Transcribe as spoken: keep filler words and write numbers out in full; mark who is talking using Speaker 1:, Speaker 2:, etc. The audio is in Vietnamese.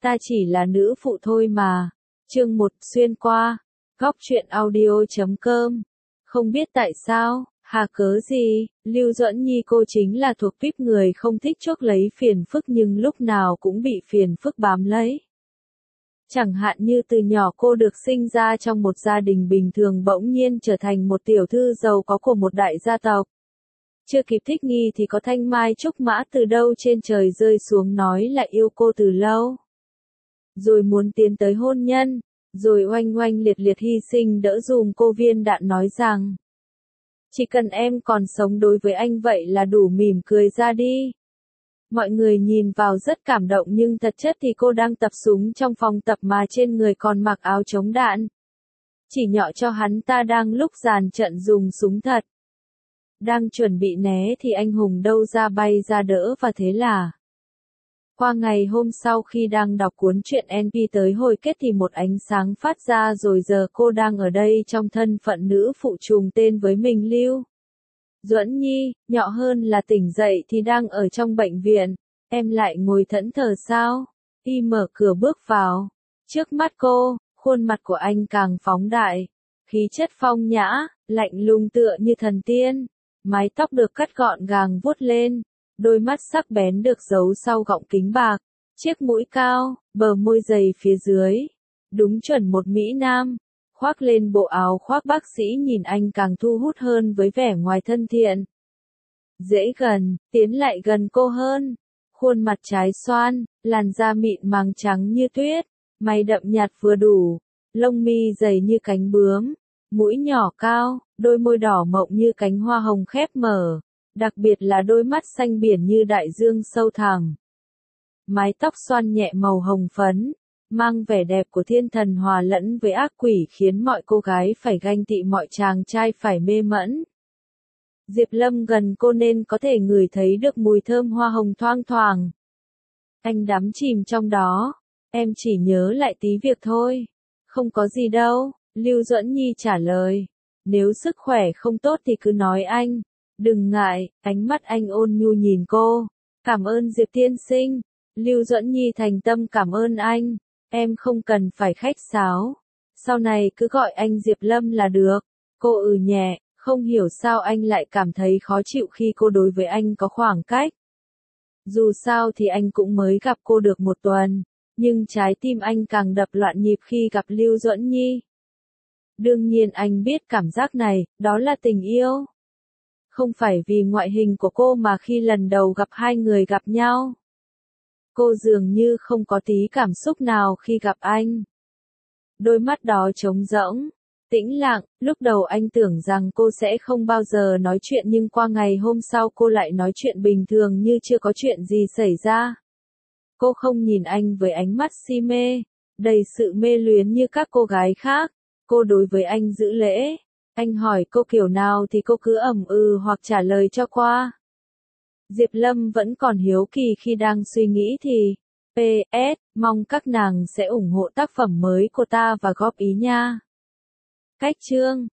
Speaker 1: Ta chỉ là nữ phụ thôi mà. Chương một xuyên qua. Góc truyện audio chấm com. Không biết tại sao, hà cớ gì, Lưu Duẫn Nhi cô chính là thuộc tuýp người không thích chuốc lấy phiền phức nhưng lúc nào cũng bị phiền phức bám lấy. Chẳng hạn như từ nhỏ cô được sinh ra trong một gia đình bình thường bỗng nhiên trở thành một tiểu thư giàu có của một đại gia tộc. Chưa kịp thích nghi thì có thanh mai trúc mã từ đâu trên trời rơi xuống nói là yêu cô từ lâu. Rồi muốn tiến tới hôn nhân, rồi oanh oanh liệt liệt hy sinh đỡ dùm cô viên đạn nói rằng chỉ cần em còn sống đối với anh vậy là đủ, mỉm cười ra đi. Mọi người nhìn vào rất cảm động nhưng thật chất thì cô đang tập súng trong phòng tập mà trên người còn mặc áo chống đạn. Chỉ nhọ cho hắn ta đang lúc dàn trận dùng súng thật. Đang chuẩn bị né thì anh hùng đâu ra bay ra đỡ và thế là. Qua ngày hôm sau khi đang đọc cuốn truyện en pê tới hồi kết thì một ánh sáng phát ra rồi giờ cô đang ở đây trong thân phận nữ phụ trùng tên với mình Lưu Duẫn Nhi, nhỏ hơn là tỉnh dậy thì đang ở trong bệnh viện. Em lại ngồi thẫn thờ sao? Y mở cửa bước vào. Trước mắt cô, khuôn mặt của anh càng phóng đại. Khí chất phong nhã, lạnh lùng tựa như thần tiên. Mái tóc được cắt gọn gàng vuốt lên. Đôi mắt sắc bén được giấu sau gọng kính bạc. Chiếc mũi cao, bờ môi dày phía dưới. Đúng chuẩn một Mỹ Nam. Khoác lên bộ áo khoác bác sĩ nhìn anh càng thu hút hơn với vẻ ngoài thân thiện. Dễ gần, tiến lại gần cô hơn. Khuôn mặt trái xoan, làn da mịn màng trắng như tuyết, mày đậm nhạt vừa đủ, lông mi dày như cánh bướm, mũi nhỏ cao, đôi môi đỏ mọng như cánh hoa hồng khép mở, đặc biệt là đôi mắt xanh biển như đại dương sâu thẳm. Mái tóc xoăn nhẹ màu hồng phấn, mang vẻ đẹp của thiên thần hòa lẫn với ác quỷ khiến mọi cô gái phải ganh tị, mọi chàng trai phải mê mẫn. Diệp Lâm gần cô nên có thể ngửi thấy được mùi thơm hoa hồng thoang thoảng. Anh đắm chìm trong đó. Em chỉ nhớ lại tí việc thôi. Không có gì đâu, Lưu Duẫn Nhi trả lời. Nếu sức khỏe không tốt thì cứ nói anh. Đừng ngại, ánh mắt anh ôn nhu nhìn cô. Cảm ơn Diệp tiên sinh. Lưu Duẫn Nhi thành tâm cảm ơn anh. Em không cần phải khách sáo. Sau này cứ gọi anh Diệp Lâm là được. Cô ừ nhẹ. Không hiểu sao anh lại cảm thấy khó chịu khi cô đối với anh có khoảng cách. Dù sao thì anh cũng mới gặp cô được một tuần, nhưng trái tim anh càng đập loạn nhịp khi gặp Lưu Duẫn Nhi. Đương nhiên anh biết cảm giác này, đó là tình yêu. Không phải vì ngoại hình của cô mà khi lần đầu gặp hai người gặp nhau. Cô dường như không có tí cảm xúc nào khi gặp anh. Đôi mắt đó trống rỗng. Tĩnh lặng, lúc đầu anh tưởng rằng cô sẽ không bao giờ nói chuyện nhưng qua ngày hôm sau cô lại nói chuyện bình thường như chưa có chuyện gì xảy ra. Cô không nhìn anh với ánh mắt si mê, đầy sự mê luyến như các cô gái khác. Cô đối với anh giữ lễ. Anh hỏi cô kiểu nào thì cô cứ ậm ừ hoặc trả lời cho qua. Diệp Lâm vẫn còn hiếu kỳ khi đang suy nghĩ thì pê ét, mong các nàng sẽ ủng hộ tác phẩm mới của ta và góp ý nha. Cách chương